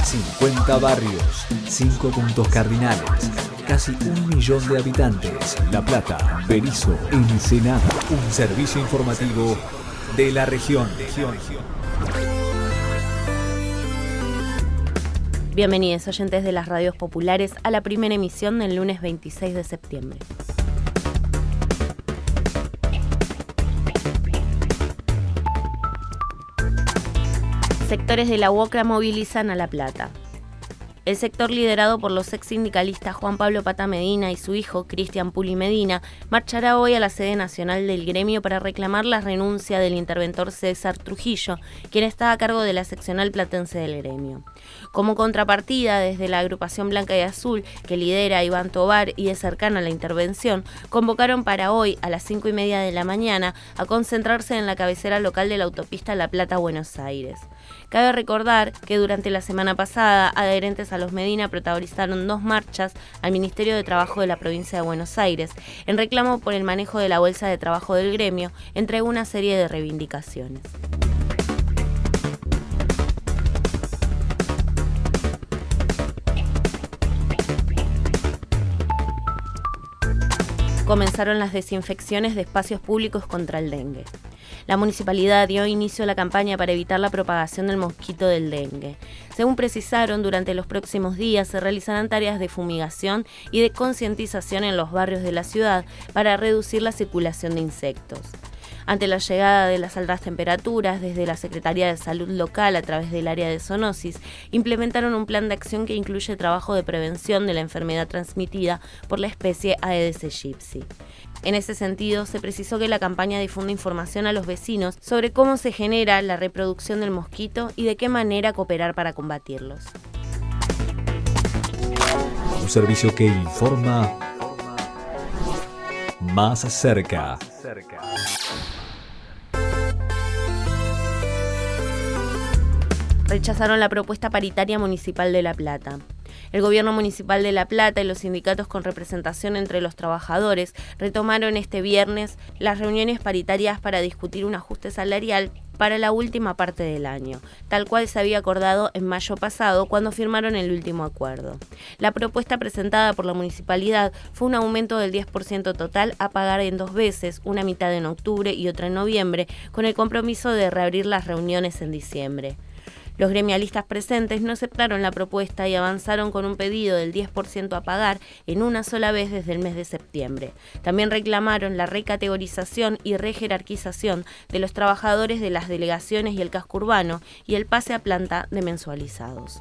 50 barrios, 5 puntos cardinales, casi 1 millón de habitantes. La Plata, Berizo, Ensenada. Un servicio informativo de la región. Bienvenidos oyentes de las radios populares a la primera emisión del lunes 26 de septiembre. Sectores de la UOCRA movilizan a La Plata. El sector liderado por los ex sindicalistas Juan Pablo Pata Medina y su hijo Cristian Puli Medina marchará hoy a la sede nacional del gremio para reclamar la renuncia del interventor César Trujillo, quien está a cargo de la seccional platense del gremio. Como contrapartida, desde la agrupación Blanca y Azul, que lidera Iván Tobar y es cercana a la intervención, convocaron para hoy a las 5:30 de la mañana a concentrarse en la cabecera local de la autopista La Plata-Buenos Aires. Cabe recordar que durante la semana pasada, adherentes a los Medina protagonizaron 2 marchas al Ministerio de Trabajo de la provincia de Buenos Aires en reclamo por el manejo de la bolsa de trabajo del gremio, entre una serie de reivindicaciones. Comenzaron las desinfecciones de espacios públicos contra el dengue. La municipalidad dio inicio a la campaña para evitar la propagación del mosquito del dengue. Según precisaron, durante los próximos días se realizarán tareas de fumigación y de concientización en los barrios de la ciudad para reducir la circulación de insectos. Ante la llegada de las altas temperaturas, desde la Secretaría de Salud local a través del área de zoonosis, implementaron un plan de acción que incluye trabajo de prevención de la enfermedad transmitida por la especie Aedes aegypti. En ese sentido, se precisó que la campaña difunde información a los vecinos sobre cómo se genera la reproducción del mosquito y de qué manera cooperar para combatirlos. Un servicio que informa más cerca. Rechazaron la propuesta paritaria municipal de La Plata. El gobierno municipal de La Plata y los sindicatos con representación entre los trabajadores retomaron este viernes las reuniones paritarias para discutir un ajuste salarial para la última parte del año, tal cual se había acordado en mayo pasado cuando firmaron el último acuerdo. La propuesta presentada por la municipalidad fue un aumento del 10% total a pagar en 2 veces, una mitad en octubre y otra en noviembre, con el compromiso de reabrir las reuniones en diciembre. Los gremialistas presentes no aceptaron la propuesta y avanzaron con un pedido del 10% a pagar en una sola vez desde el mes de septiembre. También reclamaron la recategorización y rejerarquización de los trabajadores de las delegaciones y el casco urbano y el pase a planta de mensualizados.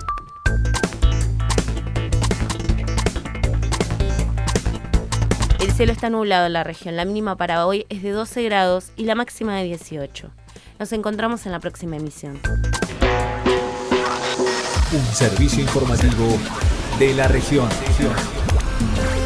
El cielo está nublado en la región. La mínima para hoy es de 12 grados y la máxima de 18. Nos encontramos en la próxima emisión. Un servicio informativo de la región.